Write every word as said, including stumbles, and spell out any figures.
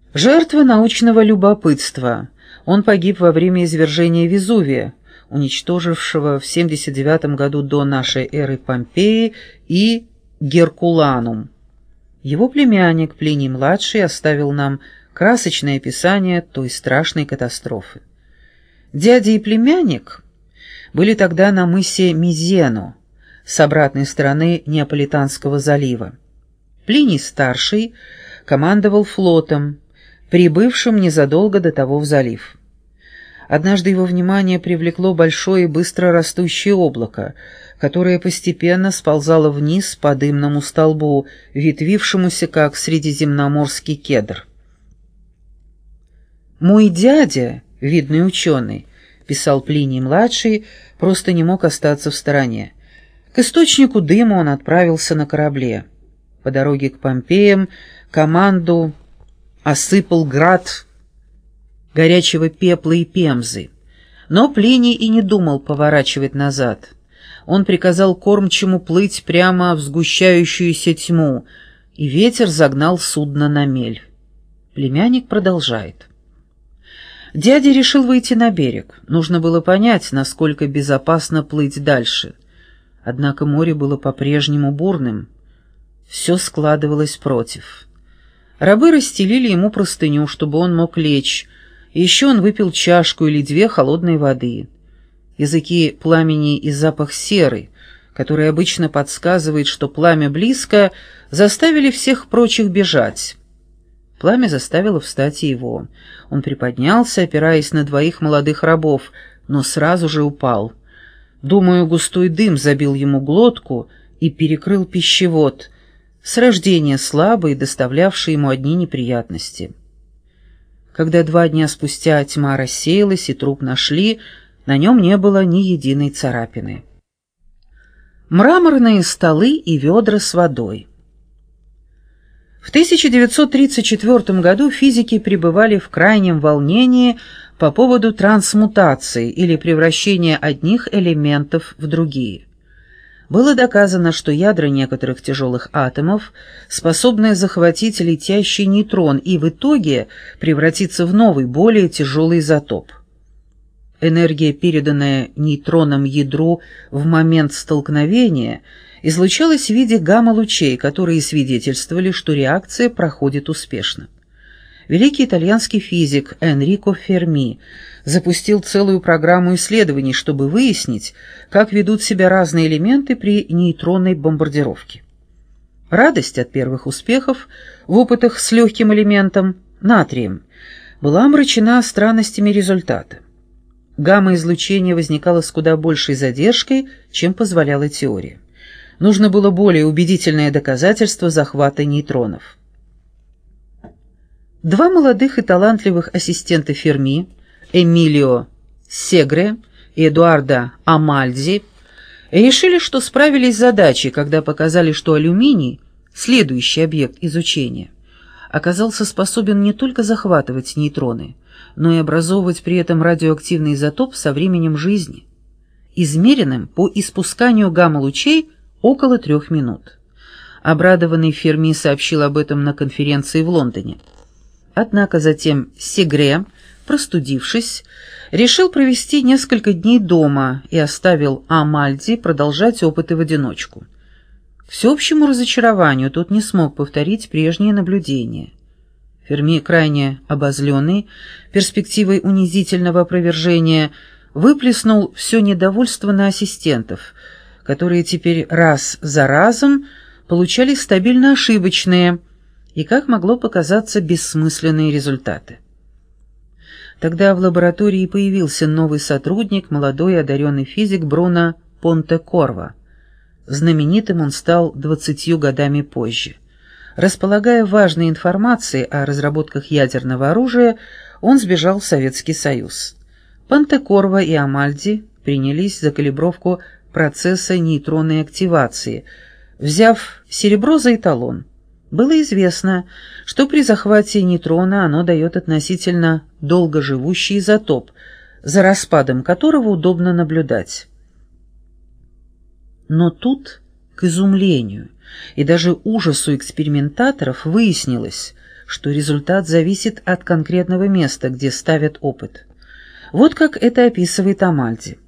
Жертва научного любопытства. Он погиб во время извержения Везувия, уничтожившего в семьдесят девятом году до нашей эры Помпеи и Геркуланум. Его племянник Плиний-младший оставил нам красочное описание той страшной катастрофы. Дядя и племянник были тогда на мысе Мизено, с обратной стороны Неаполитанского залива. Плиний-старший командовал флотом, прибывшим незадолго до того в залив. Однажды его внимание привлекло большое и быстро растущее облако, которое постепенно сползало вниз по дымному столбу, ветвившемуся как средиземноморский кедр. «Мой дядя, видный ученый», — писал Плиний-младший, просто не мог остаться в стороне. К источнику дыма он отправился на корабле. По дороге к Помпеям команду осыпал град горячего пепла и пемзы. Но Плиний и не думал поворачивать назад. Он приказал кормчему плыть прямо в сгущающуюся тьму, и ветер загнал судно на мель. Племянник продолжает. Дядя решил выйти на берег. Нужно было понять, насколько безопасно плыть дальше. Однако море было по-прежнему бурным. Все складывалось против. Рабы расстелили ему простыню, чтобы он мог лечь, и еще он выпил чашку или две холодной воды. Языки пламени и запах серы, который обычно подсказывает, что пламя близко, заставили всех прочих бежать. Пламя заставило встать и его. Он приподнялся, опираясь на двоих молодых рабов, но сразу же упал. Думаю, густой дым забил ему глотку и перекрыл пищевод, с рождения слабый, доставлявший ему одни неприятности. Когда два дня спустя тьма рассеялась и труп нашли, на нем не было ни единой царапины. Мраморные столы и ведра с водой. В тысяча девятьсот тридцать четвёртом году физики пребывали в крайнем волнении по поводу трансмутации или превращения одних элементов в другие. Было доказано, что ядра некоторых тяжелых атомов способны захватить летящий нейтрон и в итоге превратиться в новый, более тяжелый изотоп. Энергия, переданная нейтроном ядру в момент столкновения, излучалась в виде гамма-лучей, которые свидетельствовали, что реакция проходит успешно. Великий итальянский физик Энрико Ферми запустил целую программу исследований, чтобы выяснить, как ведут себя разные элементы при нейтронной бомбардировке. Радость от первых успехов в опытах с легким элементом, натрием, была омрачена странностями результата. Гамма-излучение возникало с куда большей задержкой, чем позволяла теория. Нужно было более убедительное доказательство захвата нейтронов. Два молодых и талантливых ассистента Ферми, Эмилио Сегре и Эдуардо Амальди, решили, что справились с задачей, когда показали, что алюминий, следующий объект изучения, оказался способен не только захватывать нейтроны, но и образовывать при этом радиоактивный изотоп со временем жизни, измеренным по испусканию гамма-лучей около трех минут. Обрадованный Ферми сообщил об этом на конференции в Лондоне. Однако затем Сегре, простудившись, решил провести несколько дней дома и оставил Амальди продолжать опыты в одиночку. К всеобщему разочарованию тот не смог повторить прежние наблюдения. Ферми, крайне обозленный перспективой унизительного опровержения, выплеснул все недовольство на ассистентов, которые теперь раз за разом получали стабильно ошибочные и, как могло показаться, бессмысленные результаты. Тогда в лаборатории появился новый сотрудник, молодой и одаренный физик Бруно Понтекорво. Знаменитым он стал двадцатью годами позже. Располагая важной информацией о разработках ядерного оружия, он сбежал в Советский Союз. Понтекорво и Амальди принялись за калибровку процесса нейтронной активации, взяв серебро за эталон. Было известно, что при захвате нейтрона оно дает относительно долгоживущий изотоп, за распадом которого удобно наблюдать. Но тут, к изумлению и даже ужасу экспериментаторов, выяснилось, что результат зависит от конкретного места, где ставят опыт. Вот как это описывает Амальди.